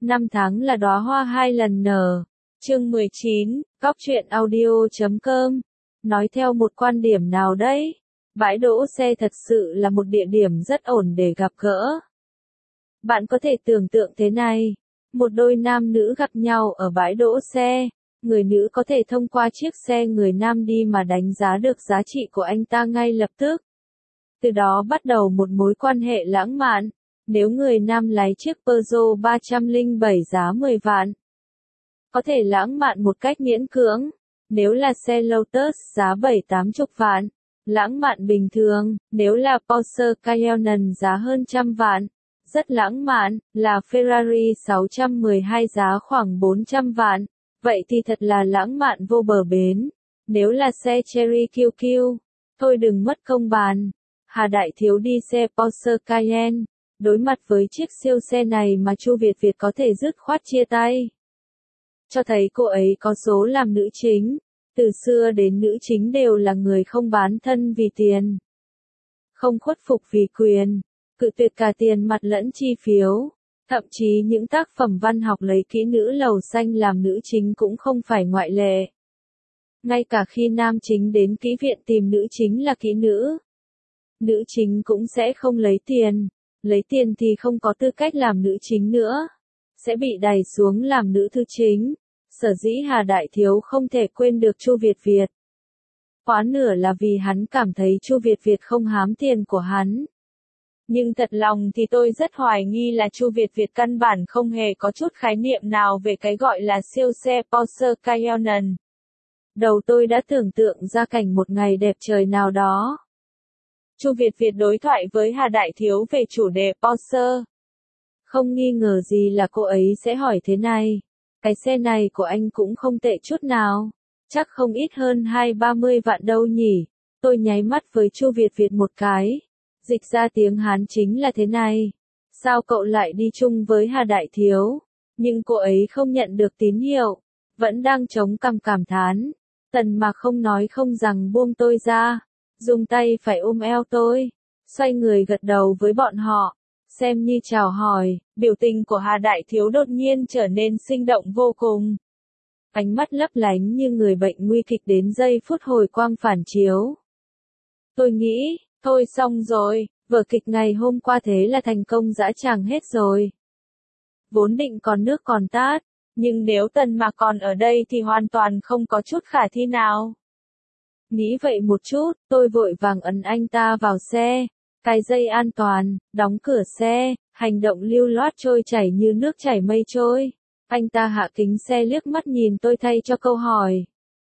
Năm tháng là đóa hoa hai lần nở. Chương 19, Góc truyện audio.com. Nói theo một quan điểm nào đấy, bãi đỗ xe thật sự là một địa điểm rất ổn để gặp gỡ. Bạn có thể tưởng tượng thế này, một đôi nam nữ gặp nhau ở bãi đỗ xe, người nữ có thể thông qua chiếc xe người nam đi mà đánh giá được giá trị của anh ta ngay lập tức. Từ đó bắt đầu một mối quan hệ lãng mạn. Nếu người nam lái chiếc Peugeot 307 giá 10 vạn, có thể lãng mạn một cách miễn cưỡng. Nếu là xe Lotus giá 7-80 vạn, lãng mạn bình thường. Nếu là Porsche Cayenne giá hơn trăm vạn, rất lãng mạn. Là Ferrari 612 giá khoảng 400 vạn, vậy thì thật là lãng mạn vô bờ bến. Nếu là xe Cherry QQ, thôi đừng mất công bàn. Hà Đại Thiếu đi xe Porsche Cayenne. Đối mặt với chiếc siêu xe này mà Chu Việt Việt có thể dứt khoát chia tay. Cho thấy cô ấy có số làm nữ chính. Từ xưa đến nữ chính đều là người không bán thân vì tiền, không khuất phục vì quyền, cự tuyệt cả tiền mặt lẫn chi phiếu. Thậm chí những tác phẩm văn học lấy kỹ nữ lầu xanh làm nữ chính cũng không phải ngoại lệ. Ngay cả khi nam chính đến kỹ viện tìm nữ chính là kỹ nữ chính cũng sẽ không lấy tiền. Lấy tiền thì không có tư cách làm nữ chính nữa, sẽ bị đày xuống làm nữ thư chính. Sở dĩ Hà Đại Thiếu không thể quên được Chu Việt Việt. Quá nửa là vì hắn cảm thấy Chu Việt Việt không hám tiền của hắn. Nhưng thật lòng thì tôi rất hoài nghi là Chu Việt Việt căn bản không hề có chút khái niệm nào về cái gọi là siêu xe Porsche Cayenne. Đầu tôi đã tưởng tượng ra cảnh một ngày đẹp trời nào đó, Chu Việt Việt đối thoại với Hà Đại Thiếu về chủ đề Porsche. Không nghi ngờ gì là cô ấy sẽ hỏi thế này. Cái xe này của anh cũng không tệ chút nào. Chắc không ít hơn 20-30 vạn đâu nhỉ. Tôi nháy mắt với Chu Việt Việt một cái. Dịch ra tiếng Hán chính là thế này. Sao cậu lại đi chung với Hà Đại Thiếu? Nhưng cô ấy không nhận được tín hiệu. Vẫn đang chống cằm cảm thán. Tần Mạc không nói không rằng buông tôi ra. Dùng tay phải ôm eo tôi, xoay người gật đầu với bọn họ, xem như chào hỏi. Biểu tình của Hà Đại Thiếu đột nhiên trở nên sinh động vô cùng. Ánh mắt lấp lánh như người bệnh nguy kịch đến giây phút hồi quang phản chiếu. Tôi nghĩ, thôi xong rồi, vở kịch ngày hôm qua thế là thành công dã tràng hết rồi. Vốn định còn nước còn tát, nhưng nếu Tần Mạc còn ở đây thì hoàn toàn không có chút khả thi nào. Nghĩ vậy một chút, tôi vội vàng ấn anh ta vào xe, cài dây an toàn, đóng cửa xe, hành động lưu loát trôi chảy như nước chảy mây trôi. Anh ta hạ kính xe liếc mắt nhìn tôi thay cho câu hỏi.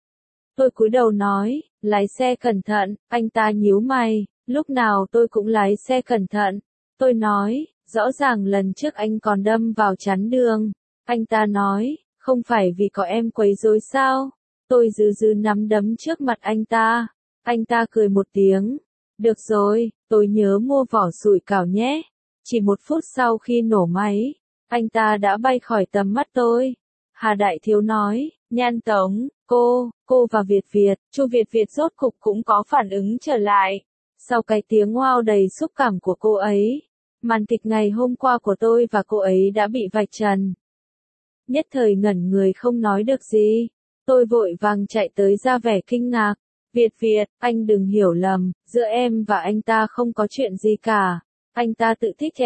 Tôi cúi đầu nói, lái xe cẩn thận. Anh ta nhíu mày, lúc nào tôi cũng lái xe cẩn thận. Tôi nói, rõ ràng lần trước anh còn đâm vào chắn đường. Anh ta nói, không phải vì có em quấy rối sao? Tôi giữ nắm đấm trước mặt anh ta. Anh ta cười một tiếng. Được rồi, tôi nhớ mua vỏ sủi cảo nhé. Chỉ một phút sau khi nổ máy, anh ta đã bay khỏi tầm mắt tôi. Hà Đại Thiếu nói, Nhan Tống, cô và Việt Việt. Chu Việt Việt rốt cục cũng có phản ứng trở lại. Sau cái tiếng wow đầy xúc cảm của cô ấy, màn kịch ngày hôm qua của tôi và cô ấy đã bị vạch trần. Nhất thời ngẩn người không nói được gì. Tôi vội vàng chạy tới ra vẻ kinh ngạc. Việt Việt, anh đừng hiểu lầm, giữa em và anh ta không có chuyện gì cả. Anh ta tự thích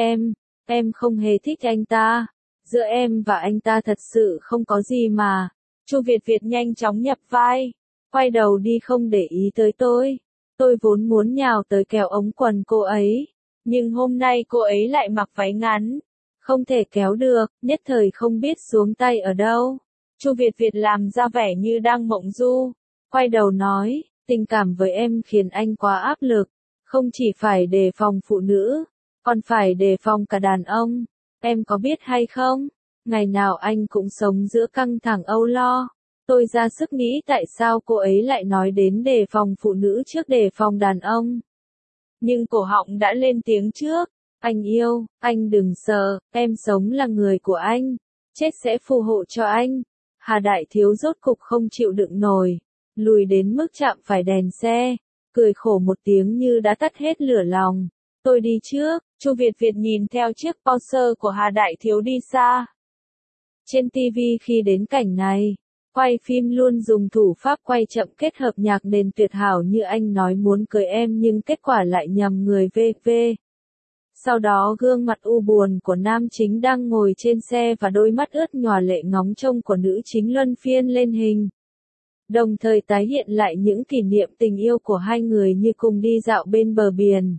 em không hề thích anh ta. Giữa em và anh ta thật sự không có gì mà. Chu Việt Việt nhanh chóng nhập vai, quay đầu đi không để ý tới tôi. Tôi vốn muốn nhào tới kéo ống quần cô ấy, nhưng hôm nay cô ấy lại mặc váy ngắn, không thể kéo được, nhất thời không biết xuống tay ở đâu. Chu Việt Việt làm ra vẻ như đang mộng du, quay đầu nói, tình cảm với em khiến anh quá áp lực, không chỉ phải đề phòng phụ nữ, còn phải đề phòng cả đàn ông. Em có biết hay không, ngày nào anh cũng sống giữa căng thẳng âu lo. Tôi ra sức nghĩ tại sao cô ấy lại nói đến đề phòng phụ nữ trước đề phòng đàn ông. Nhưng cổ họng đã lên tiếng trước, anh yêu, anh đừng sợ, em sống là người của anh, chết sẽ phù hộ cho anh. Hà Đại Thiếu rốt cục không chịu đựng nổi, lùi đến mức chạm phải đèn xe, cười khổ một tiếng như đã tắt hết lửa lòng. Tôi đi trước. Chu Việt Việt nhìn theo chiếc Porsche của Hà Đại Thiếu đi xa. Trên TV khi đến cảnh này, quay phim luôn dùng thủ pháp quay chậm kết hợp nhạc nền tuyệt hảo như anh nói muốn cưới em nhưng kết quả lại nhầm người VV. Sau đó gương mặt u buồn của nam chính đang ngồi trên xe và đôi mắt ướt nhòa lệ ngóng trông của nữ chính luân phiên lên hình. Đồng thời tái hiện lại những kỷ niệm tình yêu của hai người như cùng đi dạo bên bờ biển,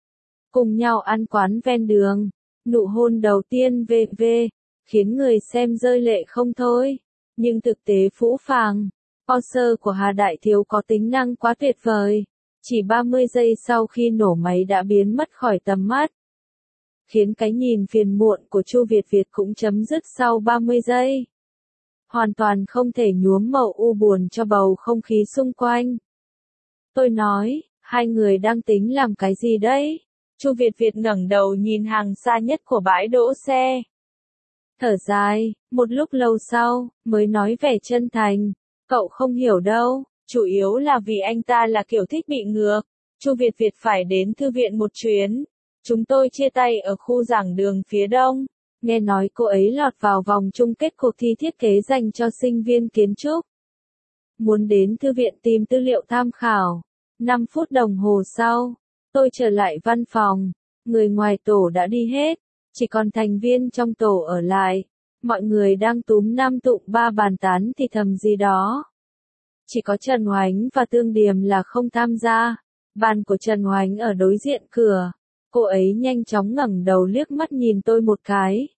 cùng nhau ăn quán ven đường, nụ hôn đầu tiên VV, khiến người xem rơi lệ không thôi. Nhưng thực tế phũ phàng, Porsche của Hà Đại Thiếu có tính năng quá tuyệt vời, chỉ 30 giây sau khi nổ máy đã biến mất khỏi tầm mắt, khiến cái nhìn phiền muộn của Chu Việt Việt cũng chấm dứt sau 30 giây. Hoàn toàn không thể nhuốm màu u buồn cho bầu không khí xung quanh. Tôi nói, hai người đang tính làm cái gì đấy? Chu Việt Việt ngẩng đầu nhìn hàng xa nhất của bãi đỗ xe. Thở dài, một lúc lâu sau, mới nói vẻ chân thành, cậu không hiểu đâu, chủ yếu là vì anh ta là kiểu thích bị ngược. Chu Việt Việt phải đến thư viện một chuyến. Chúng tôi chia tay ở khu giảng đường phía đông. Nghe nói cô ấy lọt vào vòng chung kết cuộc thi thiết kế dành cho sinh viên kiến trúc. Muốn đến thư viện tìm tư liệu tham khảo. 5 phút đồng hồ sau, tôi trở lại văn phòng. Người ngoài tổ đã đi hết. Chỉ còn thành viên trong tổ ở lại. Mọi người đang túm năm tụm ba bàn tán thì thầm gì đó. Chỉ có Trần Hoánh và Tương Điềm là không tham gia. Bàn của Trần Hoánh ở đối diện cửa. Cô ấy nhanh chóng ngẩng đầu liếc mắt nhìn tôi một cái.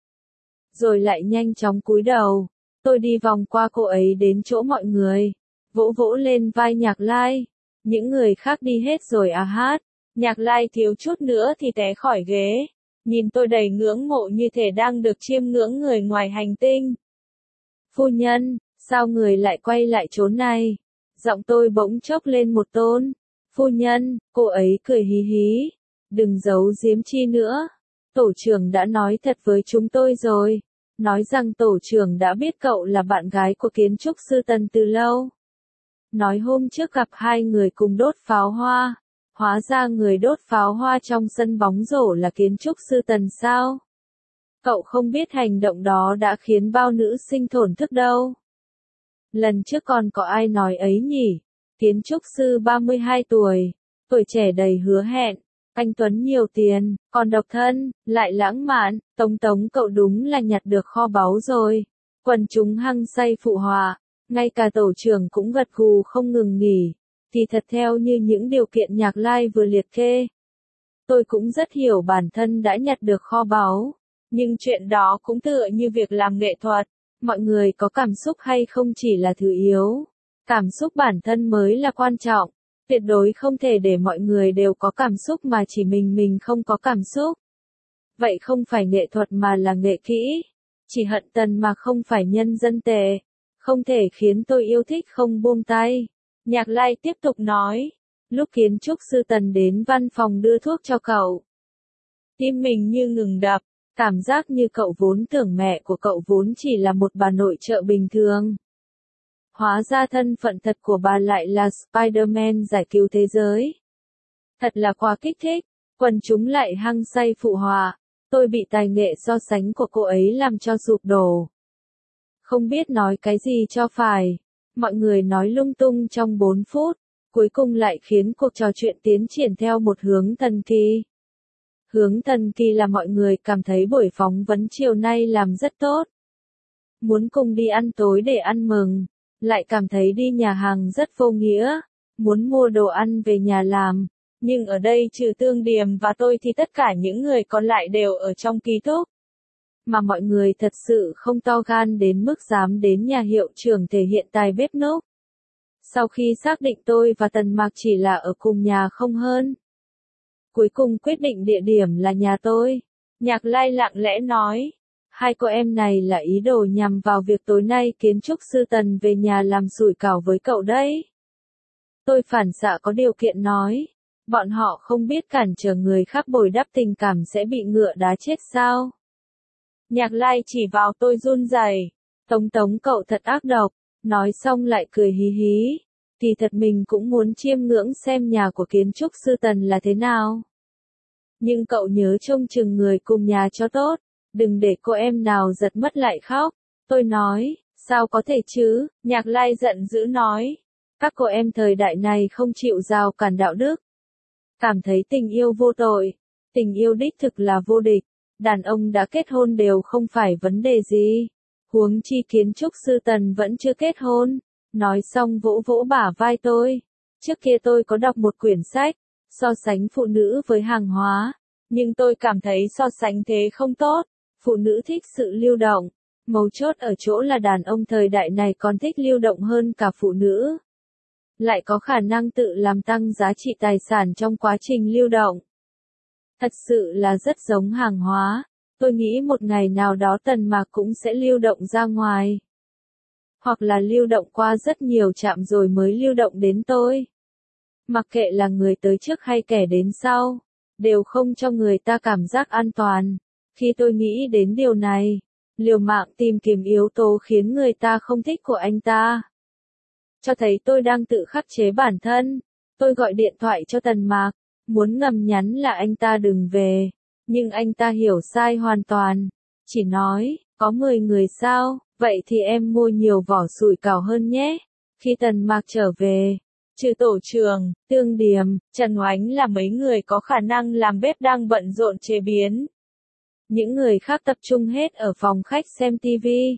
Rồi lại nhanh chóng cúi đầu. Tôi đi vòng qua cô ấy đến chỗ mọi người. Vỗ vỗ lên vai Nhạc Lai. Những người khác đi hết rồi à hát. Nhạc Lai thiếu chút nữa thì té khỏi ghế. Nhìn tôi đầy ngưỡng mộ như thể đang được chiêm ngưỡng người ngoài hành tinh. Phu nhân, sao người lại quay lại chỗ này? Giọng tôi bỗng chốc lên một tone. Phu nhân, cô ấy cười hí hí. Đừng giấu giếm chi nữa. Tổ trưởng đã nói thật với chúng tôi rồi. Nói rằng tổ trưởng đã biết cậu là bạn gái của kiến trúc sư Tần từ lâu. Nói hôm trước gặp hai người cùng đốt pháo hoa. Hóa ra người đốt pháo hoa trong sân bóng rổ là kiến trúc sư Tần sao? Cậu không biết hành động đó đã khiến bao nữ sinh thổn thức đâu. Lần trước còn có ai nói ấy nhỉ? Kiến trúc sư 32 tuổi, tuổi trẻ đầy hứa hẹn, anh Tuấn nhiều tiền, còn độc thân, lại lãng mạn, Tống cậu đúng là nhặt được kho báu rồi. Quần chúng hăng say phụ họa, ngay cả tổ trưởng cũng gật gù không ngừng nghỉ. Thì thật theo như những điều kiện Nhạc Lai vừa liệt kê. Tôi cũng rất hiểu bản thân đã nhặt được kho báu. Nhưng chuyện đó cũng tựa như việc làm nghệ thuật. Mọi người có cảm xúc hay không chỉ là thứ yếu. Cảm xúc bản thân mới là quan trọng. Tuyệt đối không thể để mọi người đều có cảm xúc mà chỉ mình không có cảm xúc. Vậy không phải nghệ thuật mà là nghệ kỹ. Chỉ hận Tần mà không phải nhân dân tệ. Không thể khiến tôi yêu thích không buông tay. Nhạc Lai tiếp tục nói. Lúc kiến trúc sư Tần đến văn phòng đưa thuốc cho cậu. Tim mình như ngừng đập. Cảm giác như cậu vốn tưởng mẹ của cậu vốn chỉ là một bà nội trợ bình thường. Hóa ra thân phận thật của bà lại là Spider-Man giải cứu thế giới. Thật là quá kích thích. Quần chúng lại hăng say phụ họa. Tôi bị tài nghệ so sánh của cô ấy làm cho sụp đổ. Không biết nói cái gì cho phải. Mọi người nói lung tung trong 4 phút. Cuối cùng lại khiến cuộc trò chuyện tiến triển theo một hướng thần kỳ. Hướng thần kỳ là mọi người cảm thấy buổi phỏng vấn chiều nay làm rất tốt. Muốn cùng đi ăn tối để ăn mừng. Lại cảm thấy đi nhà hàng rất vô nghĩa. Muốn mua đồ ăn về nhà làm. Nhưng ở đây trừ Tương Điềm và tôi thì tất cả những người còn lại đều ở trong ký túc. Mà mọi người thật sự không to gan đến mức dám đến nhà hiệu trưởng thể hiện tài bếp núc. Sau khi xác định tôi và Tần Mạc chỉ là ở cùng nhà không hơn. Cuối cùng quyết định địa điểm là nhà tôi. Nhạc Lai lặng lẽ nói. Hai cô em này là ý đồ nhằm vào việc tối nay kiến trúc sư Tần về nhà làm sủi cảo với cậu đấy. Tôi phản xạ có điều kiện nói. Bọn họ không biết cản trở người khác bồi đắp tình cảm sẽ bị ngựa đá chết sao? Nhạc Lai chỉ vào tôi run rẩy. Tống cậu thật ác độc. Nói xong lại cười hí hí. Thì thật mình cũng muốn chiêm ngưỡng xem nhà của kiến trúc sư Tần là thế nào. Nhưng cậu nhớ trông chừng người cùng nhà cho tốt. Đừng để cô em nào giật mất lại khóc. Tôi nói, sao có thể chứ, Nhạc Lai giận dữ nói. Các cô em thời đại này không chịu rào cản đạo đức. Cảm thấy tình yêu vô tội, tình yêu đích thực là vô địch, đàn ông đã kết hôn đều không phải vấn đề gì. Huống chi kiến trúc sư Tần vẫn chưa kết hôn. Nói xong vỗ vỗ bả vai tôi. Trước kia tôi có đọc một quyển sách, so sánh phụ nữ với hàng hóa. Nhưng tôi cảm thấy so sánh thế không tốt. Phụ nữ thích sự lưu động. Mấu chốt ở chỗ là đàn ông thời đại này còn thích lưu động hơn cả phụ nữ. Lại có khả năng tự làm tăng giá trị tài sản trong quá trình lưu động. Thật sự là rất giống hàng hóa. Tôi nghĩ một ngày nào đó Tần Mạc cũng sẽ lưu động ra ngoài. Hoặc là lưu động qua rất nhiều trạm rồi mới lưu động đến tôi. Mặc kệ là người tới trước hay kẻ đến sau, đều không cho người ta cảm giác an toàn. Khi tôi nghĩ đến điều này, liều mạng tìm kiếm yếu tố khiến người ta không thích của anh ta. Cho thấy tôi đang tự khắc chế bản thân. Tôi gọi điện thoại cho Tần Mạc, muốn ngầm nhắn là anh ta đừng về. Nhưng anh ta hiểu sai hoàn toàn. Chỉ nói, có 10 người sao, vậy thì em mua nhiều vỏ sủi cảo hơn nhé. Khi Tần Mạc trở về, trừ tổ trưởng, Tương Điềm, Trần Oánh là mấy người có khả năng làm bếp đang bận rộn chế biến. Những người khác tập trung hết ở phòng khách xem tivi.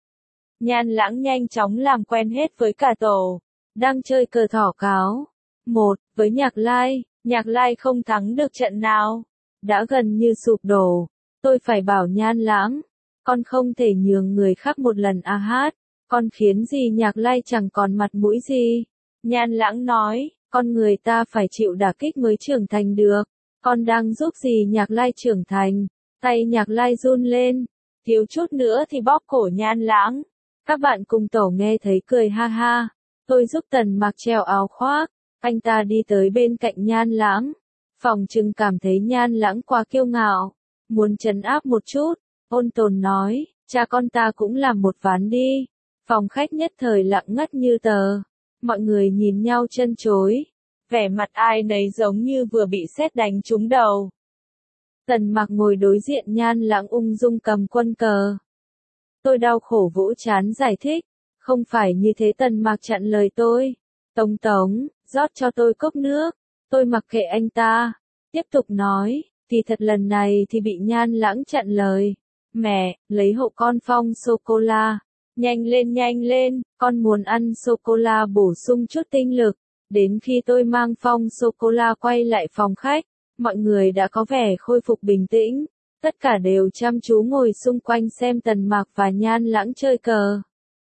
Nhan Lãng nhanh chóng làm quen hết với cả tổ, đang chơi cờ thỏ cáo. Với Nhạc Lai không thắng được trận nào. Đã gần như sụp đổ. Tôi phải bảo Nhan Lãng, con không thể nhường người khác một lần a hát. Con khiến gì Nhạc Lai chẳng còn mặt mũi gì. Nhan Lãng nói, con người ta phải chịu đả kích mới trưởng thành được. Con đang giúp gì Nhạc Lai trưởng thành. Tay Nhạc Lai run lên, thiếu chút nữa thì bóp cổ Nhan Lãng. Các bạn cùng tổ nghe thấy cười ha ha. Tôi giúp Tần Mạc treo áo khoác. Anh ta đi tới bên cạnh Nhan Lãng. Phòng trừng cảm thấy Nhan Lãng quá kiêu ngạo. Muốn trấn áp một chút. Ôn Tồn nói, cha con ta cũng làm một ván đi. Phòng khách nhất thời lặng ngắt như tờ. Mọi người nhìn nhau chân chối. Vẻ mặt ai nấy giống như vừa bị sét đánh trúng đầu. Tần Mạc ngồi đối diện Nhan Lãng ung dung cầm quân cờ. Tôi đau khổ vỗ trán giải thích. Không phải như thế. Tần Mạc chặn lời tôi. Tống, rót cho tôi cốc nước. Tôi mặc kệ anh ta. Tiếp tục nói, thì thật lần này thì bị Nhan Lãng chặn lời. Mẹ, lấy hộ con phong sô-cô-la. Nhanh lên, con muốn ăn sô-cô-la bổ sung chút tinh lực. Đến khi tôi mang phong sô-cô-la quay lại phòng khách, mọi người đã có vẻ khôi phục bình tĩnh. Tất cả đều chăm chú ngồi xung quanh xem Tần Mạc và Nhan Lãng chơi cờ.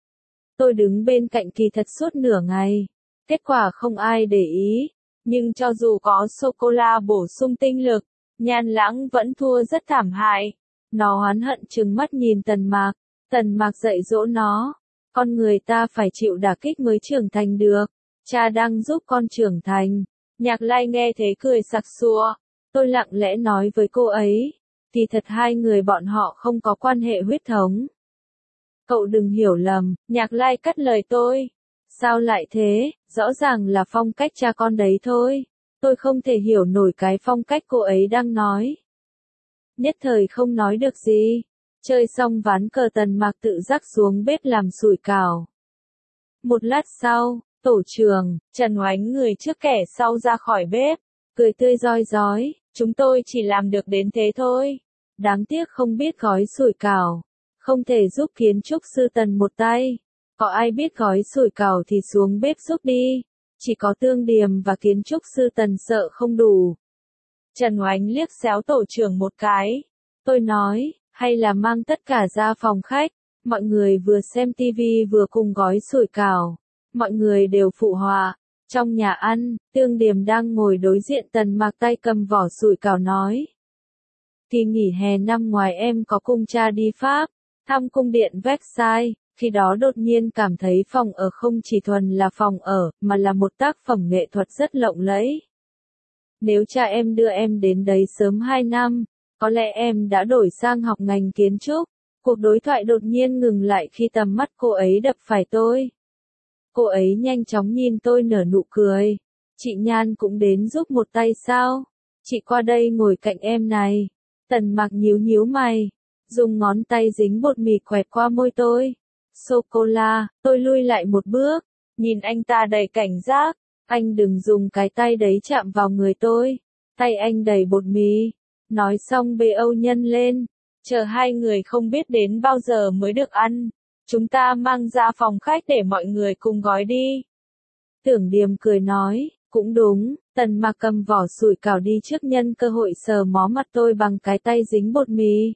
Tôi đứng bên cạnh kỳ thật suốt nửa ngày. Kết quả không ai để ý. Nhưng cho dù có sô-cô-la bổ sung tinh lực, Nhan Lãng vẫn thua rất thảm hại. Nó oán hận trừng mắt nhìn Tần Mạc. Tần Mạc dạy dỗ nó. Con người ta phải chịu đả kích mới trưởng thành được. Cha đang giúp con trưởng thành. Nhạc Lai nghe thế cười sặc sụa. Tôi lặng lẽ nói với cô ấy. Thì thật hai người bọn họ không có quan hệ huyết thống. Cậu đừng hiểu lầm, Nhạc Lai cắt lời tôi. Sao lại thế, rõ ràng là phong cách cha con đấy thôi. Tôi không thể hiểu nổi cái phong cách cô ấy đang nói. Nhất thời không nói được gì. Chơi xong ván cờ Tần Mạc tự dắt xuống bếp làm sủi cảo. Một lát sau, tổ trưởng, Trần Oánh người trước kẻ sau ra khỏi bếp. Cười tươi rói rói, chúng tôi chỉ làm được đến thế thôi. Đáng tiếc không biết gói sủi cảo. Không thể giúp kiến trúc sư Tần một tay. Có ai biết gói sủi cảo thì xuống bếp giúp đi. Chỉ có Tương Điềm và kiến trúc sư Tần sợ không đủ. Trần Oánh liếc xéo tổ trưởng một cái. Tôi nói, hay là mang tất cả ra phòng khách. Mọi người vừa xem tivi vừa cùng gói sủi cảo. Mọi người đều phụ họa. Trong nhà ăn, Tương Điềm đang ngồi đối diện Tần Mạc tay cầm vỏ sủi cảo nói. Kỳ nghỉ hè năm ngoài em có cùng cha đi Pháp, thăm cung điện Versailles. Khi đó đột nhiên cảm thấy phòng ở không chỉ thuần là phòng ở, mà là một tác phẩm nghệ thuật rất lộng lẫy. Nếu cha em đưa em đến đấy sớm 2 năm, có lẽ em đã đổi sang học ngành kiến trúc. Cuộc đối thoại đột nhiên ngừng lại khi tầm mắt cô ấy đập phải tôi. Cô ấy nhanh chóng nhìn tôi nở nụ cười. Chị Nhan cũng đến giúp một tay sao? Chị qua đây ngồi cạnh em này. Tần Mạc nhíu nhíu mày. dùng ngón tay dính bột mì quẹt qua môi tôi. Sô-cô-la, tôi lui lại một bước, nhìn anh ta đầy cảnh giác, anh đừng dùng cái tay đấy chạm vào người tôi, tay anh đầy bột mì. Nói xong bê Âu Nhân lên, chờ hai người không biết đến bao giờ mới được ăn, chúng ta mang ra phòng khách để mọi người cùng gói đi. Tưởng Điềm cười nói, cũng đúng, Tần Mạc cầm vỏ sủi cảo đi trước nhân cơ hội sờ mó mặt tôi bằng cái tay dính bột mì.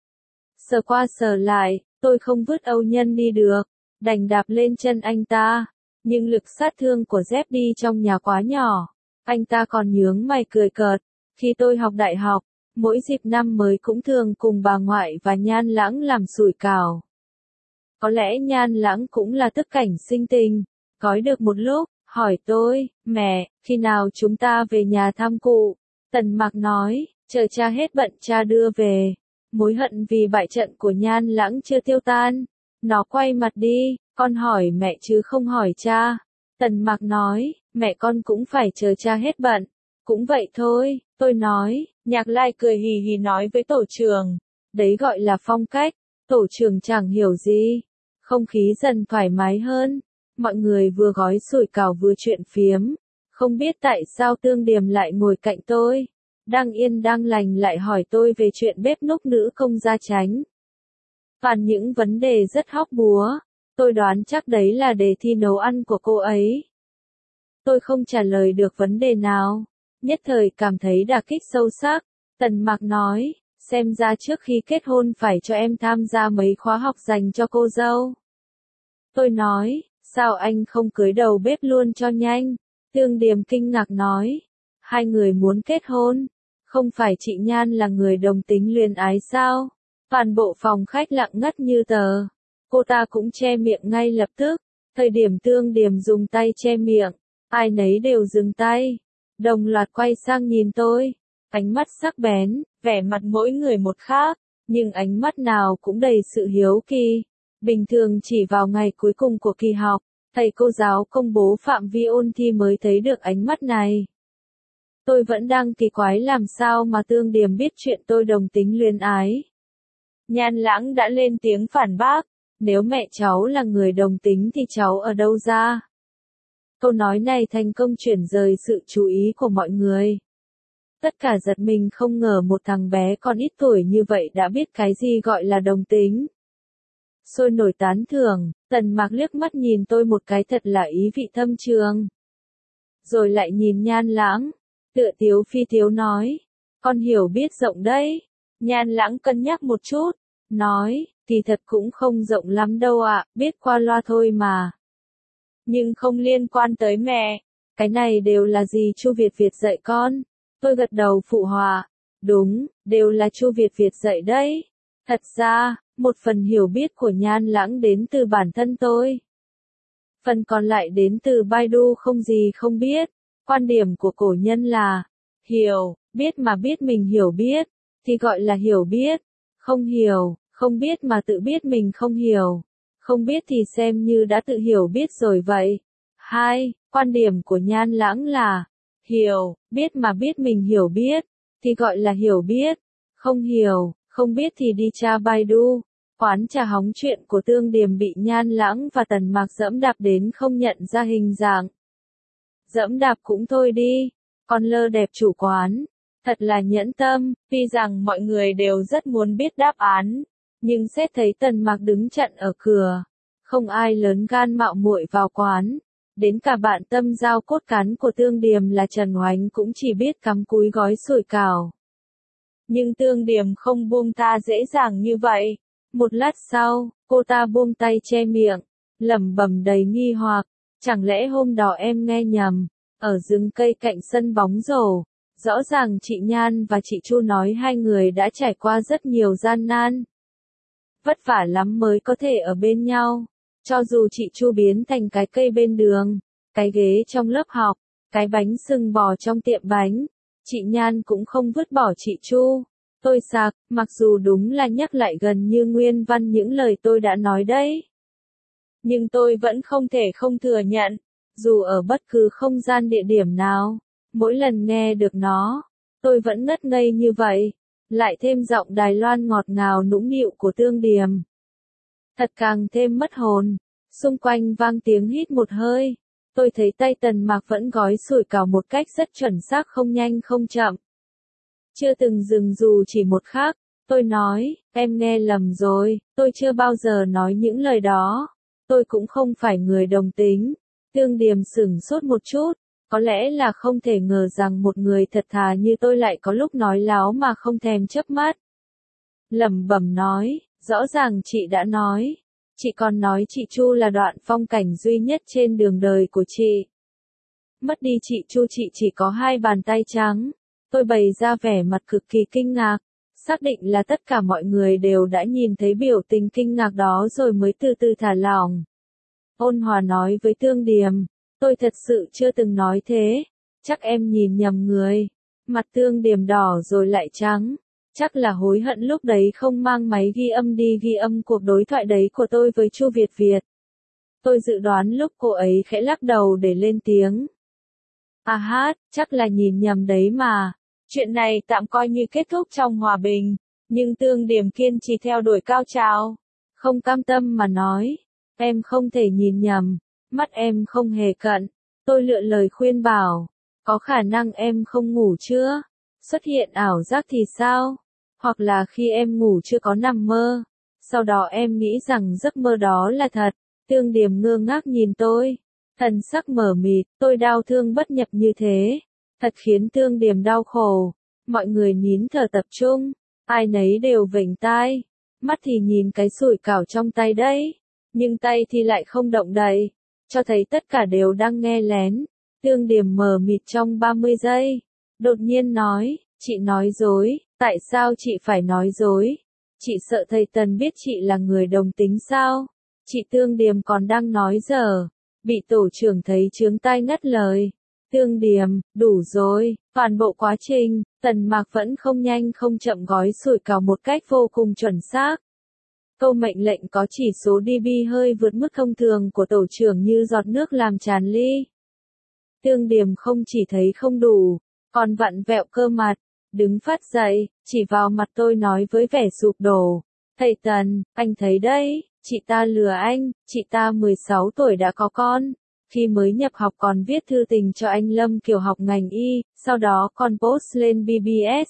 Sờ qua sờ lại, tôi không vứt Âu Nhân đi được, đành đạp lên chân anh ta, nhưng lực sát thương của dép đi trong nhà quá nhỏ, anh ta còn nhướng mày cười cợt. Khi tôi học đại học, mỗi dịp năm mới cũng thường cùng bà ngoại và Nhan Lãng làm sủi cảo. Có lẽ Nhan Lãng cũng là tức cảnh sinh tình, gói được một lúc, hỏi tôi, mẹ, khi nào chúng ta về nhà thăm cụ? Tần Mạc nói, chờ cha hết bận cha đưa về. Mối hận vì bại trận của Nhan Lãng chưa tiêu tan. Nó quay mặt đi, con hỏi mẹ chứ không hỏi cha. Tần Mạc nói, mẹ con cũng phải chờ cha hết bận. Cũng vậy thôi, tôi nói. Nhạc Lai cười hì hì nói với tổ trưởng. Đấy gọi là phong cách. Tổ trưởng chẳng hiểu gì. Không khí dần thoải mái hơn. Mọi người vừa gói sủi cảo vừa chuyện phiếm. Không biết tại sao Tương Điềm lại ngồi cạnh tôi. Đang yên đang lành lại hỏi tôi về chuyện bếp núc nữ công gia Chánh. Toàn những vấn đề rất hóc búa. Tôi đoán chắc đấy là đề thi nấu ăn của cô ấy. Tôi không trả lời được vấn đề nào. Nhất thời cảm thấy đả kích sâu sắc. Tần Mạc nói, xem ra trước khi kết hôn phải cho em tham gia mấy khóa học dành cho cô dâu. Tôi nói, sao anh không cưới đầu bếp luôn cho nhanh? Tương Điềm kinh ngạc nói, hai người muốn kết hôn. Không phải chị Nhan là người đồng tính luyến ái sao? Toàn bộ phòng khách lặng ngắt như tờ. Cô ta cũng che miệng ngay lập tức. Thời điểm Tương Điềm dùng tay che miệng, ai nấy đều dừng tay. Đồng loạt quay sang nhìn tôi. Ánh mắt sắc bén, vẻ mặt mỗi người một khác, nhưng ánh mắt nào cũng đầy sự hiếu kỳ. Bình thường chỉ vào ngày cuối cùng của kỳ học, thầy cô giáo công bố phạm vi ôn thi mới thấy được ánh mắt này. Tôi vẫn đang kỳ quái làm sao mà Tương Điềm biết chuyện tôi đồng tính luyến ái. Nhan Lãng đã lên tiếng phản bác, nếu mẹ cháu là người đồng tính thì cháu ở đâu ra? Câu nói này thành công chuyển rời sự chú ý của mọi người. Tất cả giật mình không ngờ một thằng bé còn ít tuổi như vậy đã biết cái gì gọi là đồng tính. Sôi nổi tán thưởng, Tần Mạc liếc mắt nhìn tôi một cái thật là ý vị thâm trường. Rồi lại nhìn Nhan Lãng, tựa tiếu phi tiếu nói, con hiểu biết rộng đấy. Nhan Lãng cân nhắc một chút, nói, thì thật cũng không rộng lắm đâu ạ, biết qua loa thôi mà. Nhưng không liên quan tới mẹ, cái này đều là gì Chu Việt Việt dạy con? Tôi gật đầu phụ họa, đúng, đều là Chu Việt Việt dạy đấy. Thật ra, một phần hiểu biết của Nhan Lãng đến từ bản thân tôi. Phần còn lại đến từ Baidu không gì không biết. Quan điểm của cổ nhân là, hiểu, biết mà biết mình hiểu biết, thì gọi là hiểu biết. Không hiểu, không biết mà tự biết mình không hiểu. Không biết thì xem như đã tự hiểu biết rồi vậy. 2. Quan điểm của Nhan Lãng là, hiểu, biết mà biết mình hiểu biết, thì gọi là hiểu biết. Không hiểu, không biết thì đi tra Baidu. Quán trà hóng chuyện của Tương Điềm bị Nhan Lãng và Tần Mạc dẫm đạp đến không nhận ra hình dạng. Dẫm đạp cũng thôi đi, còn lơ đẹp chủ quán. Thật là nhẫn tâm, tuy rằng mọi người đều rất muốn biết đáp án, nhưng xét thấy Tần Mạc đứng chặn ở cửa, không ai lớn gan mạo muội vào quán. Đến cả bạn tâm giao cốt cán của Tương Điềm là Trần Oánh cũng chỉ biết cắm cúi gói sủi cảo. Nhưng Tương Điềm không buông tha dễ dàng như vậy. Một lát sau, cô ta buông tay che miệng, lẩm bẩm đầy nghi hoặc, chẳng lẽ hôm đó em nghe nhầm, ở rừng cây cạnh sân bóng rổ, rõ ràng chị Nhan và chị Chu nói hai người đã trải qua rất nhiều gian nan. Vất vả lắm mới có thể ở bên nhau, cho dù chị Chu biến thành cái cây bên đường, cái ghế trong lớp học, cái bánh sừng bò trong tiệm bánh, chị Nhan cũng không vứt bỏ chị Chu. Tôi sặc, mặc dù đúng là nhắc lại gần như nguyên văn những lời tôi đã nói đấy. Nhưng tôi vẫn không thể không thừa nhận, dù ở bất cứ không gian địa điểm nào, mỗi lần nghe được nó, tôi vẫn ngất ngây như vậy. lại thêm giọng Đài Loan ngọt ngào nũng nịu của Tương Điềm. Thật càng thêm mất hồn. Xung quanh vang tiếng hít một hơi. Tôi thấy tay Tần Mạc vẫn gói sủi cảo một cách rất chuẩn xác, không nhanh không chậm. Chưa từng dừng dù chỉ một khắc. Tôi nói, em nghe lầm rồi, tôi chưa bao giờ nói những lời đó. Tôi cũng không phải người đồng tính. Tương Điềm sửng sốt một chút. Có lẽ là không thể ngờ rằng một người thật thà như tôi lại có lúc nói láo mà không thèm chớp mắt. Lẩm bẩm nói, rõ ràng chị đã nói. Chị còn nói chị Chu là đoạn phong cảnh duy nhất trên đường đời của chị. Mất đi chị Chu chị chỉ có 2 bàn tay trắng. Tôi bày ra vẻ mặt cực kỳ kinh ngạc. Xác định là tất cả mọi người đều đã nhìn thấy biểu tình kinh ngạc đó rồi mới từ từ thả lỏng. Ôn hòa nói với Tương Điềm, tôi thật sự chưa từng nói thế. Chắc em nhìn nhầm người. Mặt Tương Điềm đỏ rồi lại trắng. Chắc là hối hận lúc đấy không mang máy ghi âm đi ghi âm cuộc đối thoại đấy của tôi với Chu Việt Việt. Tôi dự đoán lúc cô ấy khẽ lắc đầu để lên tiếng. À hát, chắc là nhìn nhầm đấy mà. Chuyện này tạm coi như kết thúc trong hòa bình. Nhưng Tương Điềm kiên trì theo đuổi cao trào. Không cam tâm mà nói. Em không thể nhìn nhầm. Mắt em không hề cận. Tôi lựa lời khuyên bảo. Có khả năng em không ngủ chưa? Xuất hiện ảo giác thì sao? Hoặc là khi em ngủ chưa có nằm mơ. Sau đó em nghĩ rằng giấc mơ đó là thật. Tương Điềm ngơ ngác nhìn tôi. Thần sắc mờ mịt, tôi đau thương bất nhập như thế. Thật khiến Tương Điềm đau khổ. Mọi người nín thở tập trung. Ai nấy đều vểnh tai. Mắt thì nhìn cái sủi cảo trong tay đấy. Nhưng tay thì lại không động đậy. Cho thấy tất cả đều đang nghe lén. Tương Điềm mờ mịt trong 30 giây. Đột nhiên nói, chị nói dối. Tại sao chị phải nói dối? Chị sợ thầy Tần biết chị là người đồng tính sao? Chị Tương Điềm còn đang nói dở. Bị tổ trưởng thấy chướng tai ngắt lời. Tương Điềm, đủ rồi. Toàn bộ quá trình, Tần Mạc vẫn không nhanh không chậm gói sủi cảo một cách vô cùng chuẩn xác. Câu mệnh lệnh có chỉ số dB hơi vượt mức thông thường của tổ trưởng như giọt nước làm tràn ly. Tương Điềm không chỉ thấy không đủ, còn vặn vẹo cơ mặt, đứng phát dậy, chỉ vào mặt tôi nói với vẻ sụp đổ. Thầy Tần, anh thấy đấy, chị ta lừa anh, chị ta 16 tuổi đã có con. Khi mới nhập học còn viết thư tình cho anh Lâm Kiều học ngành y, sau đó còn post lên BBS.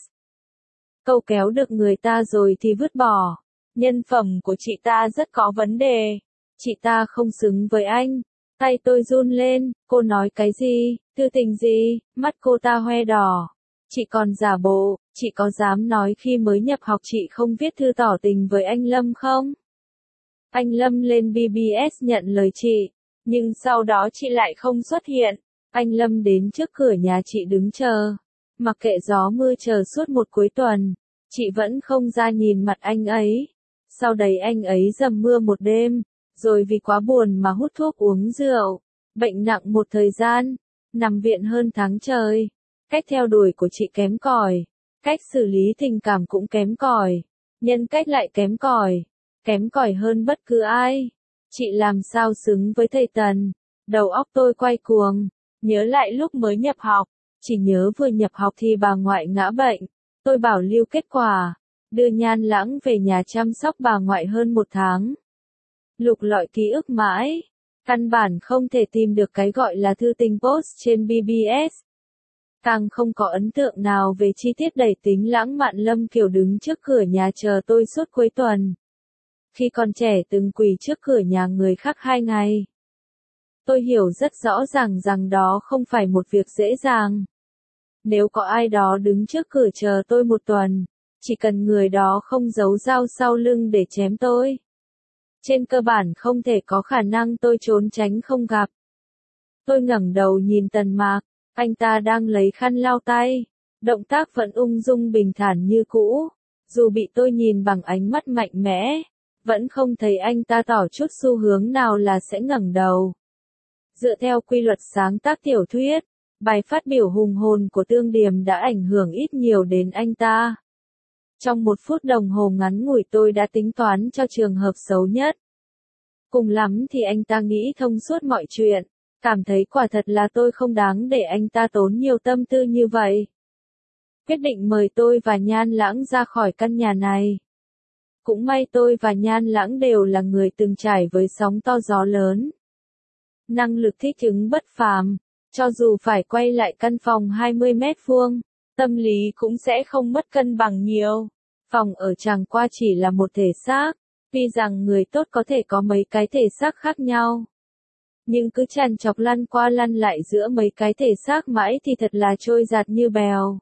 Câu kéo được người ta rồi thì vứt bỏ. Nhân phẩm của chị ta rất có vấn đề. Chị ta không xứng với anh. Tay tôi run lên, cô nói cái gì, thư tình gì, mắt cô ta hoe đỏ. Chị còn giả bộ, chị có dám nói khi mới nhập học chị không viết thư tỏ tình với anh Lâm không? Anh Lâm lên BBS nhận lời chị, nhưng sau đó chị lại không xuất hiện. Anh Lâm đến trước cửa nhà chị đứng chờ. Mặc kệ gió mưa chờ suốt một cuối tuần, chị vẫn không ra nhìn mặt anh ấy. Sau đấy anh ấy dầm mưa một đêm, rồi vì quá buồn mà hút thuốc uống rượu, bệnh nặng một thời gian, nằm viện hơn tháng trời. Cách theo đuổi của chị kém cỏi, cách xử lý tình cảm cũng kém cỏi, nhân cách lại kém cỏi hơn bất cứ ai. Chị làm sao xứng với thầy Tần? Đầu óc tôi quay cuồng, nhớ lại lúc mới nhập học, chỉ nhớ vừa nhập học thì bà ngoại ngã bệnh, tôi bảo lưu kết quả, đưa Nhan Lãng về nhà chăm sóc bà ngoại hơn 1 tháng. Lục lọi ký ức mãi, căn bản không thể tìm được cái gọi là thư tình post trên BBS. Càng không có ấn tượng nào về chi tiết đầy tính lãng mạn Lâm Kiều đứng trước cửa nhà chờ tôi suốt cuối tuần. Khi còn trẻ từng quỳ trước cửa nhà người khác 2 ngày. Tôi hiểu rất rõ ràng rằng đó không phải một việc dễ dàng. Nếu có ai đó đứng trước cửa chờ tôi 1 tuần, chỉ cần người đó không giấu dao sau lưng để chém tôi. Trên cơ bản không thể có khả năng tôi trốn tránh không gặp. Tôi ngẩng đầu nhìn Tần Mạc, anh ta đang lấy khăn lau tay, động tác vẫn ung dung bình thản như cũ, dù bị tôi nhìn bằng ánh mắt mạnh mẽ, vẫn không thấy anh ta tỏ chút xu hướng nào là sẽ ngẩng đầu. Dựa theo quy luật sáng tác tiểu thuyết, bài phát biểu hùng hồn của Tương Điềm đã ảnh hưởng ít nhiều đến anh ta. Trong 1 phút đồng hồ ngắn ngủi tôi đã tính toán cho trường hợp xấu nhất. Cùng lắm thì anh ta nghĩ thông suốt mọi chuyện, cảm thấy quả thật là tôi không đáng để anh ta tốn nhiều tâm tư như vậy. quyết định mời tôi và Nhan Lãng ra khỏi căn nhà này. Cũng may tôi và Nhan Lãng đều là người từng trải với sóng to gió lớn. Năng lực thích ứng bất phàm, cho dù phải quay lại căn phòng 20 mét vuông, tâm lý cũng sẽ không mất cân bằng nhiều. Phòng ở chẳng qua chỉ là một thể xác, tuy rằng người tốt có thể có mấy cái thể xác khác nhau. Nhưng cứ trằn trọc lăn qua lăn lại giữa mấy cái thể xác mãi thì thật là trôi giạt như bèo.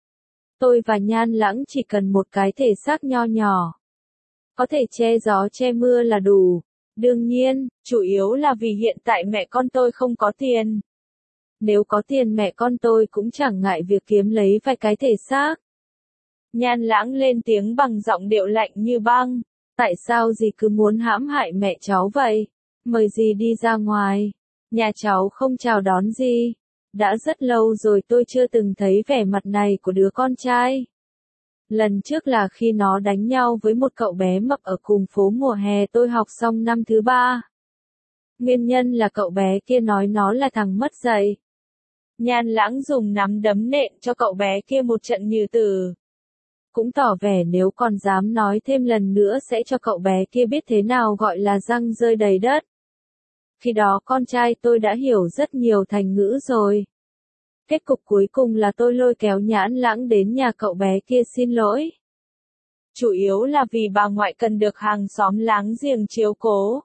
Tôi và Nhan Lãng chỉ cần một cái thể xác nho nhỏ. Có thể che gió che mưa là đủ. Đương nhiên, chủ yếu là vì hiện tại mẹ con tôi không có tiền. Nếu có tiền mẹ con tôi cũng chẳng ngại việc kiếm lấy vài cái thể xác. Nhan Lãng lên tiếng bằng giọng điệu lạnh như băng. Tại sao dì cứ muốn hãm hại mẹ cháu vậy? Mời dì đi ra ngoài. Nhà cháu không chào đón dì. Đã rất lâu rồi tôi chưa từng thấy vẻ mặt này của đứa con trai. Lần trước là khi nó đánh nhau với một cậu bé mập ở cùng phố mùa hè tôi học xong năm thứ 3. Nguyên nhân là cậu bé kia nói nó là thằng mất dạy. Nhan Lãng dùng nắm đấm nện cho cậu bé kia một trận như tử. Cũng tỏ vẻ nếu còn dám nói thêm lần nữa sẽ cho cậu bé kia biết thế nào gọi là răng rơi đầy đất. Khi đó con trai tôi đã hiểu rất nhiều thành ngữ rồi. Kết cục cuối cùng là tôi lôi kéo Nhan Lãng đến nhà cậu bé kia xin lỗi. Chủ yếu là vì bà ngoại cần được hàng xóm láng giềng chiếu cố.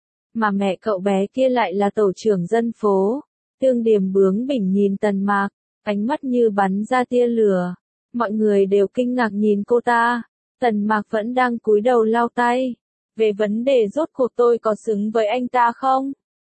Mà mẹ cậu bé kia lại là tổ trưởng dân phố. Tương Điềm bướng bỉnh nhìn Tần Mạc, ánh mắt như bắn ra tia lửa. Mọi người đều kinh ngạc nhìn cô ta. Tần Mạc vẫn đang cúi đầu lau tay. Về vấn đề rốt cuộc tôi có xứng với anh ta không?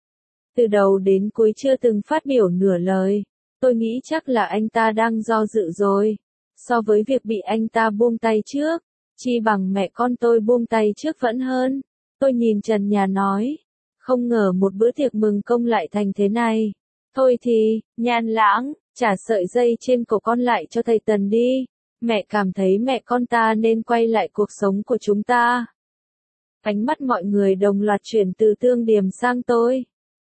Từ đầu đến cuối chưa từng phát biểu nửa lời. Tôi nghĩ chắc là anh ta đang do dự rồi. So với việc bị anh ta buông tay trước, chi bằng mẹ con tôi buông tay trước vẫn hơn. Tôi nhìn trần nhà nói. Không ngờ một bữa tiệc mừng công lại thành thế này. Thôi thì, Nhan Lãng, trả sợi dây trên cổ con lại cho thầy Tần đi. Mẹ cảm thấy mẹ con ta nên quay lại cuộc sống của chúng ta. Ánh mắt mọi người đồng loạt chuyển từ Tương Điềm sang tôi.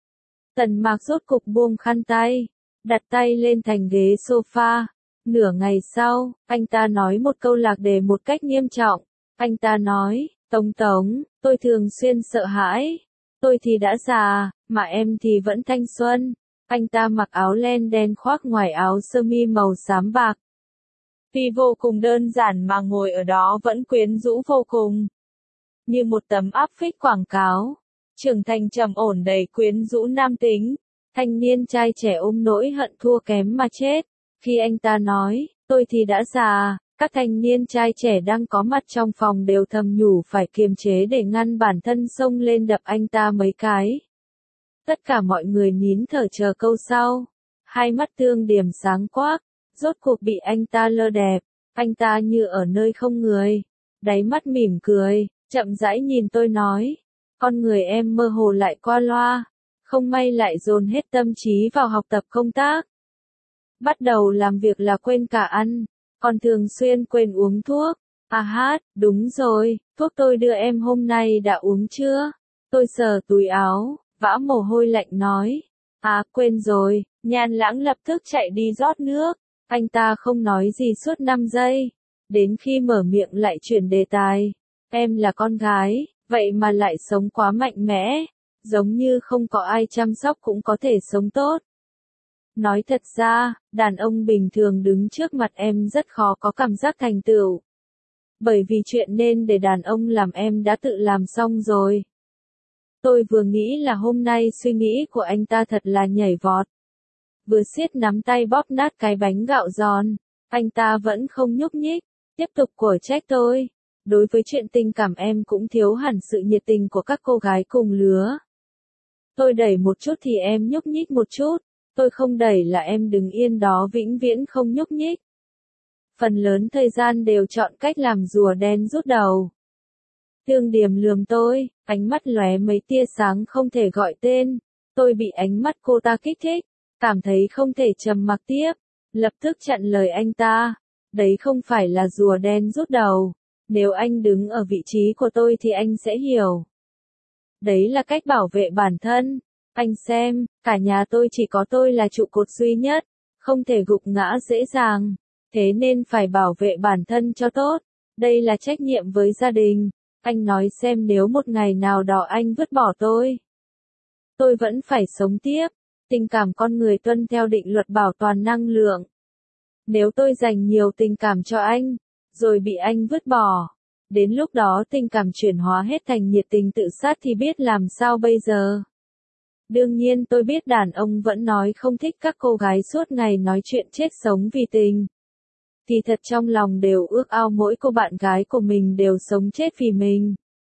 Tần Mạc rốt cục buông khăn tay, đặt tay lên thành ghế sofa. Nửa ngày sau, anh ta nói một câu lạc đề một cách nghiêm trọng. Anh ta nói, Tống Tống, tôi thường xuyên sợ hãi. Tôi thì đã già, mà em thì vẫn thanh xuân. Anh ta mặc áo len đen khoác ngoài áo sơ mi màu xám bạc. Tuy vô cùng đơn giản mà ngồi ở đó vẫn quyến rũ vô cùng. Như một tấm áp phích quảng cáo. Trưởng thành trầm ổn đầy quyến rũ nam tính. Thanh niên trai trẻ ôm nỗi hận thua kém mà chết. Khi anh ta nói, tôi thì đã già, các thanh niên trai trẻ đang có mặt trong phòng đều thầm nhủ phải kiềm chế để ngăn bản thân xông lên đập anh ta mấy cái. Tất cả mọi người nín thở chờ câu sau. Hai mắt Tương Điềm sáng quắc, rốt cuộc bị anh ta lơ đẹp. Anh ta như ở nơi không người. Đáy mắt mỉm cười, chậm rãi nhìn tôi nói. Con người em mơ hồ lại qua loa. Không may lại dồn hết tâm trí vào học tập công tác. Bắt đầu làm việc là quên cả ăn. Còn thường xuyên quên uống thuốc. À hát, đúng rồi, thuốc tôi đưa em hôm nay đã uống chưa? Tôi sờ túi áo, vã mồ hôi lạnh nói. À quên rồi, Nhan Lãng lập tức chạy đi rót nước. Anh ta không nói gì suốt 5 giây. Đến khi mở miệng lại chuyển đề tài. Em là con gái, vậy mà lại sống quá mạnh mẽ. Giống như không có ai chăm sóc cũng có thể sống tốt. Nói thật ra, đàn ông bình thường đứng trước mặt em rất khó có cảm giác thành tựu. Bởi vì chuyện nên để đàn ông làm em đã tự làm xong rồi. Tôi vừa nghĩ là hôm nay suy nghĩ của anh ta thật là nhảy vọt. Vừa siết nắm tay bóp nát cái bánh gạo giòn, anh ta vẫn không nhúc nhích, tiếp tục của trách tôi. Đối với chuyện tình cảm em cũng thiếu hẳn sự nhiệt tình của các cô gái cùng lứa. Tôi đẩy một chút thì em nhúc nhích một chút, tôi không đẩy là em đứng yên đó vĩnh viễn không nhúc nhích. Phần lớn thời gian đều chọn cách làm rùa đen rút đầu. Tương Điềm lườm tôi, ánh mắt lóe mấy tia sáng không thể gọi tên. Tôi bị ánh mắt cô ta kích thích, cảm thấy không thể trầm mặc tiếp, lập tức chặn lời anh ta. Đấy không phải là rùa đen rút đầu. Nếu anh đứng ở vị trí của tôi thì anh sẽ hiểu. Đấy là cách bảo vệ bản thân. Anh xem, cả nhà tôi chỉ có tôi là trụ cột duy nhất, không thể gục ngã dễ dàng. Thế nên phải bảo vệ bản thân cho tốt. Đây là trách nhiệm với gia đình. Anh nói xem nếu một ngày nào đó anh vứt bỏ tôi vẫn phải sống tiếp. Tình cảm con người tuân theo định luật bảo toàn năng lượng. Nếu tôi dành nhiều tình cảm cho anh, rồi bị anh vứt bỏ, đến lúc đó tình cảm chuyển hóa hết thành nhiệt tình tự sát thì biết làm sao bây giờ? Đương nhiên tôi biết đàn ông vẫn nói không thích các cô gái suốt ngày nói chuyện chết sống vì tình. Thì thật trong lòng đều ước ao mỗi cô bạn gái của mình đều sống chết vì mình.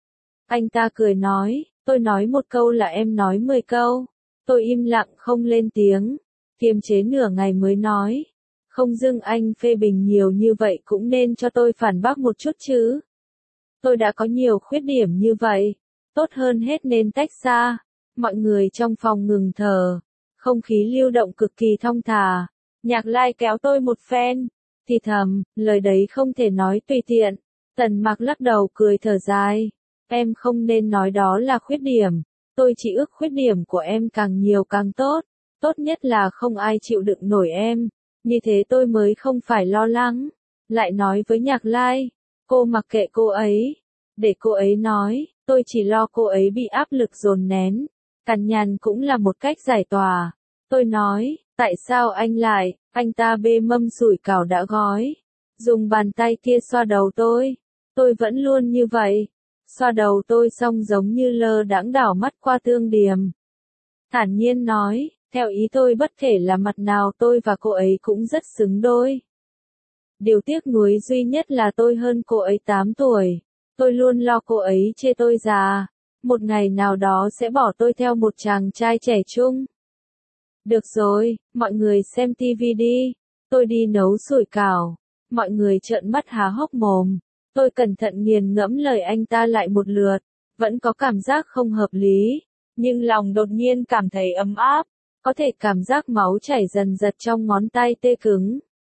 Anh ta cười nói, tôi nói một câu là em nói 10 câu. Tôi im lặng không lên tiếng, kiềm chế nửa ngày mới nói. Không dưng anh phê bình nhiều như vậy cũng nên cho tôi phản bác một chút chứ. Tôi đã có nhiều khuyết điểm như vậy, tốt hơn hết nên tách xa. Mọi người trong phòng ngừng thở, không khí lưu động cực kỳ thong thả. Nhạc Lai kéo tôi một phen, thì thầm, lời đấy không thể nói tùy tiện. Tần Mặc lắc đầu cười thở dài, em không nên nói đó là khuyết điểm. Tôi chỉ ước khuyết điểm của em càng nhiều càng tốt, tốt nhất là không ai chịu đựng nổi em, như thế tôi mới không phải lo lắng. Lại nói với Nhạc Lai, cô mặc kệ cô ấy, để cô ấy nói, tôi chỉ lo cô ấy bị áp lực dồn nén. Cằn nhằn cũng là một cách giải tỏa. Tôi nói, tại sao anh ta bê mâm sủi cảo đã gói, dùng bàn tay kia xoa đầu tôi vẫn luôn như vậy. Xoa đầu tôi xong giống như lơ đãng đảo mắt qua Tương Điềm. Thản nhiên nói, theo ý tôi bất kể là mặt nào tôi và cô ấy cũng rất xứng đôi. Điều tiếc nuối duy nhất là tôi hơn cô ấy 8 tuổi. Tôi luôn lo cô ấy chê tôi già. Một ngày nào đó sẽ bỏ tôi theo một chàng trai trẻ trung. Được rồi, mọi người xem tivi đi. Tôi đi nấu sủi cảo. Mọi người trợn mắt há hốc mồm. Tôi cẩn thận nghiền ngẫm lời anh ta lại một lượt. Vẫn có cảm giác không hợp lý. Nhưng lòng đột nhiên cảm thấy ấm áp. Có thể cảm giác máu chảy dần dật trong ngón tay tê cứng.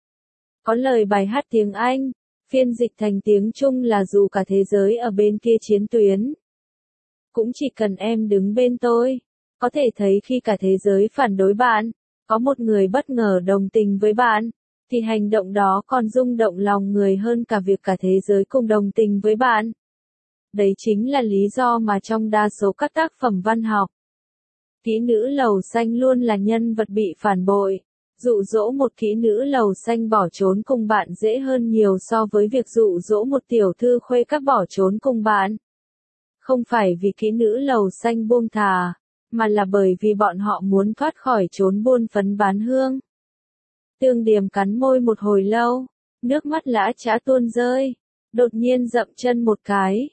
Có lời bài hát tiếng Anh, phiên dịch thành tiếng Trung là dù cả thế giới ở bên kia chiến tuyến. Cũng chỉ cần em đứng bên tôi, có thể thấy khi cả thế giới phản đối bạn, có một người bất ngờ đồng tình với bạn, thì hành động đó còn rung động lòng người hơn cả việc cả thế giới cùng đồng tình với bạn. Đấy chính là lý do mà trong đa số các tác phẩm văn học, kỹ nữ lầu xanh luôn là nhân vật bị phản bội. Dụ dỗ một kỹ nữ lầu xanh bỏ trốn cùng bạn dễ hơn nhiều so với việc dụ dỗ một tiểu thư khuê các bỏ trốn cùng bạn. Không phải vì kỹ nữ lầu xanh buông thà, mà là bởi vì bọn họ muốn thoát khỏi chốn buôn phấn bán hương. Tương Điềm cắn môi một hồi lâu, nước mắt lã chã tuôn rơi, đột nhiên dậm chân một cái.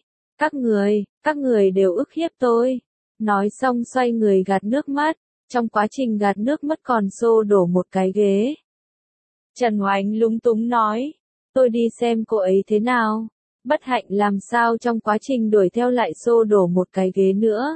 Các người đều ức hiếp tôi. Nói xong xoay người gạt nước mắt. Trong quá trình gạt nước mắt còn xô đổ một cái ghế. Trần Hoành lúng túng nói, tôi đi xem cô ấy thế nào. Bất hạnh làm sao trong quá trình đuổi theo lại xô đổ một cái ghế nữa.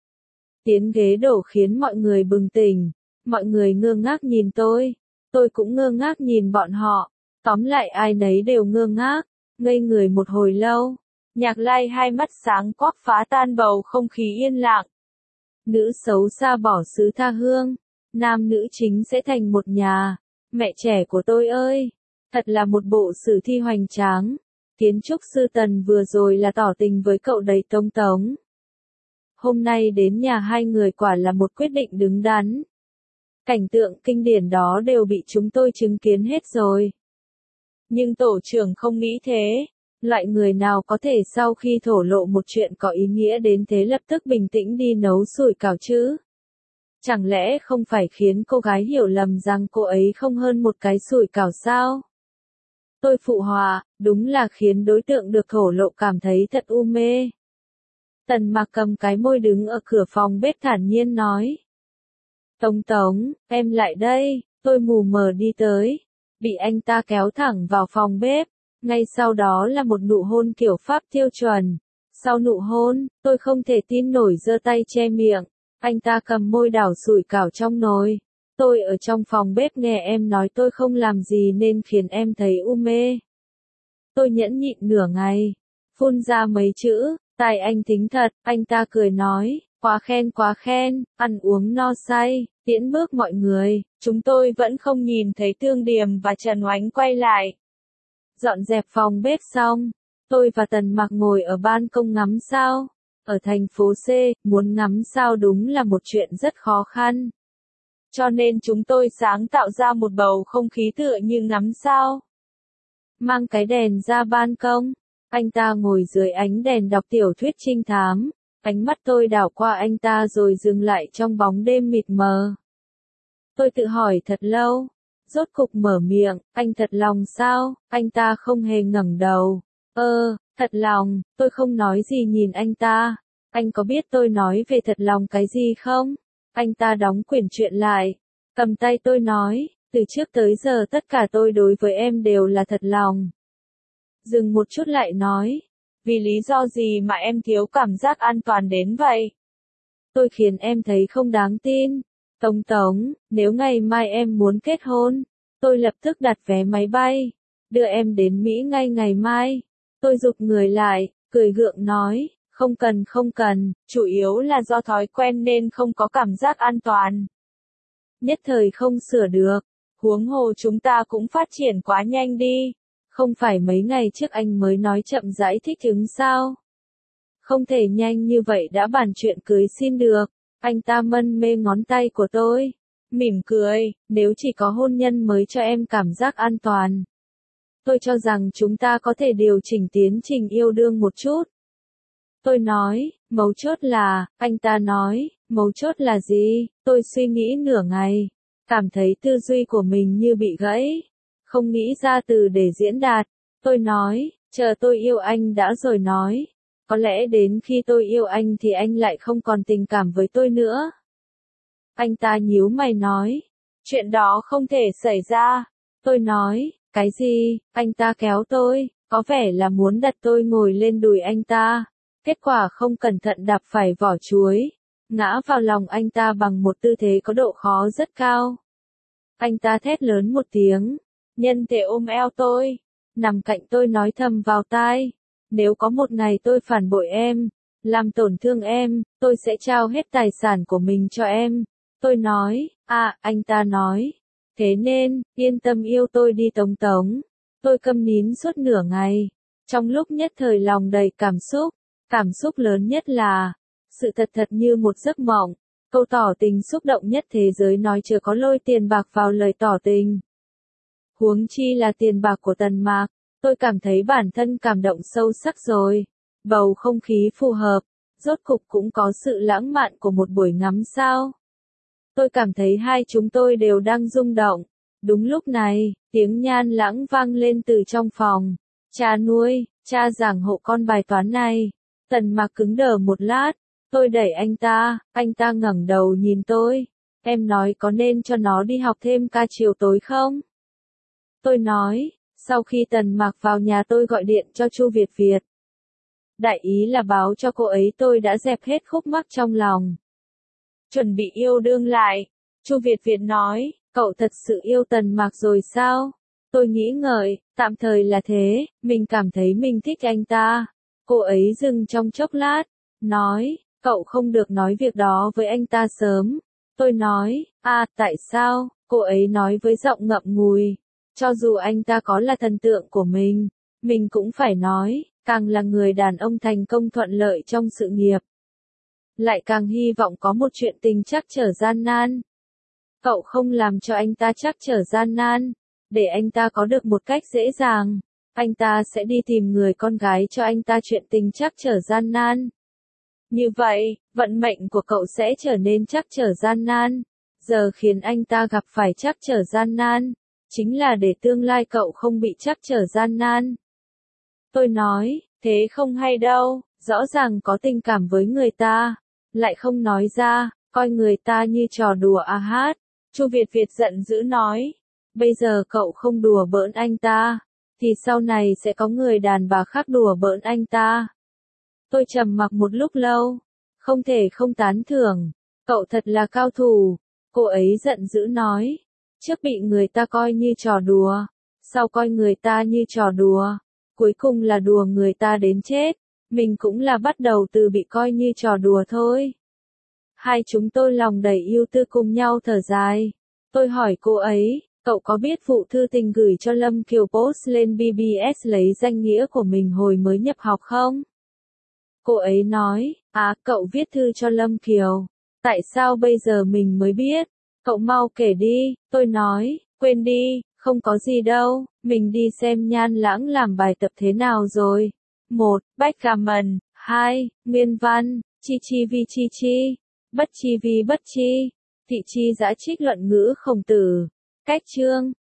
Tiếng ghế đổ khiến mọi người bừng tỉnh. Mọi người ngơ ngác nhìn tôi cũng ngơ ngác nhìn bọn họ. Tóm lại ai nấy đều ngơ ngác, ngây người một hồi lâu. Nhạc Lai hai mắt sáng quắc phá tan bầu không khí yên lặng. Nữ xấu xa bỏ xứ tha hương, nam nữ chính sẽ thành một nhà. Mẹ trẻ của tôi ơi, thật là một bộ sử thi hoành tráng. Kiến trúc sư Tần vừa rồi là tỏ tình với cậu đầy tông tống. Hôm nay đến nhà hai người quả là một quyết định đứng đắn. Cảnh tượng kinh điển đó đều bị chúng tôi chứng kiến hết rồi. Nhưng tổ trưởng không nghĩ thế. Loại người nào có thể sau khi thổ lộ một chuyện có ý nghĩa đến thế lập tức bình tĩnh đi nấu sủi cảo chứ? Chẳng lẽ không phải khiến cô gái hiểu lầm rằng cô ấy không hơn một cái sủi cảo sao? Tôi phụ họa, đúng là khiến đối tượng được thổ lộ cảm thấy thật u mê. Tần Mặc cầm cái môi đứng ở cửa phòng bếp thản nhiên nói. Tống, em lại đây, tôi mù mờ đi tới. Bị anh ta kéo thẳng vào phòng bếp. Ngay sau đó là một nụ hôn kiểu Pháp tiêu chuẩn. Sau nụ hôn, tôi không thể tin nổi giơ tay che miệng. Anh ta cầm môi đảo sủi cảo trong nồi. Tôi ở trong phòng bếp nghe em nói tôi không làm gì nên khiến em thấy u mê. Tôi nhẫn nhịn nửa ngày. Phun ra mấy chữ, tai anh thính thật, anh ta cười nói, quá khen, ăn uống no say, Tiễn bước mọi người, chúng tôi vẫn không nhìn thấy Thương Điềm và Trần Oánh quay lại. Dọn dẹp phòng bếp xong, tôi và Tần Mạc ngồi ở ban công ngắm sao. Ở thành phố C, muốn ngắm sao đúng là một chuyện rất khó khăn. Cho nên chúng tôi sáng tạo ra một bầu không khí tựa như ngắm sao. Mang cái đèn ra ban công, anh ta ngồi dưới ánh đèn đọc tiểu thuyết trinh thám. Ánh mắt tôi đảo qua anh ta rồi dừng lại trong bóng đêm mịt mờ. Tôi tự hỏi thật lâu, rốt cục mở miệng, anh thật lòng sao? Anh ta không hề ngẩng đầu. Thật lòng, tôi không nói gì nhìn anh ta. Anh có biết tôi nói về thật lòng cái gì không? Anh ta đóng quyển truyện lại, cầm tay tôi nói, từ trước tới giờ tất cả tôi đối với em đều là thật lòng. Dừng một chút lại nói, vì lý do gì mà em thiếu cảm giác an toàn đến vậy? Tôi khiến em thấy không đáng tin. Tống Tống, nếu ngày mai em muốn kết hôn, tôi lập tức đặt vé máy bay, đưa em đến Mỹ ngay ngày mai. Tôi giục người lại, cười gượng nói, không cần, chủ yếu là do thói quen nên không có cảm giác an toàn. Nhất thời không sửa được, huống hồ chúng ta cũng phát triển quá nhanh đi. Không phải mấy ngày trước anh mới nói chậm rãi thích ứng sao? Không thể nhanh như vậy đã bàn chuyện cưới xin được. Anh ta mân mê ngón tay của tôi, mỉm cười, nếu chỉ có hôn nhân mới cho em cảm giác an toàn. Tôi cho rằng chúng ta có thể điều chỉnh tiến trình yêu đương một chút. Tôi nói, mấu chốt là, anh ta nói, mấu chốt là gì? Tôi suy nghĩ nửa ngày, cảm thấy tư duy của mình như bị gãy, không nghĩ ra từ để diễn đạt. Tôi nói, chờ tôi yêu anh đã rồi nói. Có lẽ đến khi tôi yêu anh thì anh lại không còn tình cảm với tôi nữa. Anh ta nhíu mày nói, chuyện đó không thể xảy ra. Tôi nói, cái gì? Anh ta kéo tôi, có vẻ là muốn đặt tôi ngồi lên đùi anh ta. Kết quả không cẩn thận đạp phải vỏ chuối, ngã vào lòng anh ta bằng một tư thế có độ khó rất cao. Anh ta thét lớn một tiếng, nhân thể ôm eo tôi, nằm cạnh tôi nói thầm vào tai. Nếu có một ngày tôi phản bội em, làm tổn thương em, tôi sẽ trao hết tài sản của mình cho em. Tôi nói, anh ta nói, thế nên, yên tâm yêu tôi đi Tống Tống. Tôi câm nín suốt nửa ngày, trong lúc nhất thời lòng đầy cảm xúc lớn nhất là, sự thật như một giấc mộng, câu tỏ tình xúc động nhất thế giới nói chưa có lôi tiền bạc vào lời tỏ tình. Huống chi là tiền bạc của Tần Mạc. Tôi cảm thấy bản thân cảm động sâu sắc rồi. Bầu không khí phù hợp, rốt cục cũng có sự lãng mạn của một buổi ngắm sao. Tôi cảm thấy hai chúng tôi đều đang rung động. Đúng lúc này, tiếng Nhan Lãng vang lên từ trong phòng. Cha nuôi, cha giảng hộ con bài toán này. Tần Mạc cứng đờ một lát, tôi đẩy anh ta ngẩng đầu nhìn tôi. Em nói có nên cho nó đi học thêm ca chiều tối không? Tôi nói. Sau khi Tần Mạc vào nhà tôi gọi điện cho Chu Việt Việt. Đại ý là báo cho cô ấy tôi đã dẹp hết khúc mắc trong lòng. Chuẩn bị yêu đương lại. Chu Việt Việt nói, cậu thật sự yêu Tần Mạc rồi sao? Tôi nghĩ ngợi, tạm thời là thế, mình cảm thấy mình thích anh ta. Cô ấy dừng trong chốc lát, nói, cậu không được nói việc đó với anh ta sớm. Tôi nói, tại sao? Cô ấy nói với giọng ngậm ngùi. Cho dù anh ta có là thần tượng của mình cũng phải nói, càng là người đàn ông thành công thuận lợi trong sự nghiệp. Lại càng hy vọng có một chuyện tình trắc trở gian nan. Cậu không làm cho anh ta trắc trở gian nan, để anh ta có được một cách dễ dàng. Anh ta sẽ đi tìm người con gái cho anh ta chuyện tình trắc trở gian nan. Như vậy, vận mệnh của cậu sẽ trở nên trắc trở gian nan. Giờ khiến anh ta gặp phải trắc trở gian nan, chính là để tương lai cậu không bị trắc trở gian nan. Tôi nói, thế không hay đâu, rõ ràng có tình cảm với người ta, lại không nói ra, coi người ta như trò đùa hát. Chu Việt Việt giận dữ nói, bây giờ cậu không đùa bỡn anh ta, thì sau này sẽ có người đàn bà khác đùa bỡn anh ta. Tôi trầm mặc một lúc lâu, không thể không tán thưởng, cậu thật là cao thủ. Cô ấy giận dữ nói, trước bị người ta coi như trò đùa, sau coi người ta như trò đùa, cuối cùng là đùa người ta đến chết, mình cũng là bắt đầu từ bị coi như trò đùa thôi. Hai chúng tôi lòng đầy ưu tư cùng nhau thở dài. Tôi hỏi cô ấy, cậu có biết vụ thư tình gửi cho Lâm Kiều post lên BBS lấy danh nghĩa của mình hồi mới nhập học không? Cô ấy nói, cậu viết thư cho Lâm Kiều. Tại sao bây giờ mình mới biết? Cậu mau kể đi, tôi nói, quên đi, không có gì đâu, mình đi xem Nhan Lãng làm bài tập thế nào rồi. 1. Backgammon. 2. Nguyên văn, chi chi vi chi chi, bất chi vi bất chi, thị chi giã trích luận ngữ Khổng Tử. Cách chương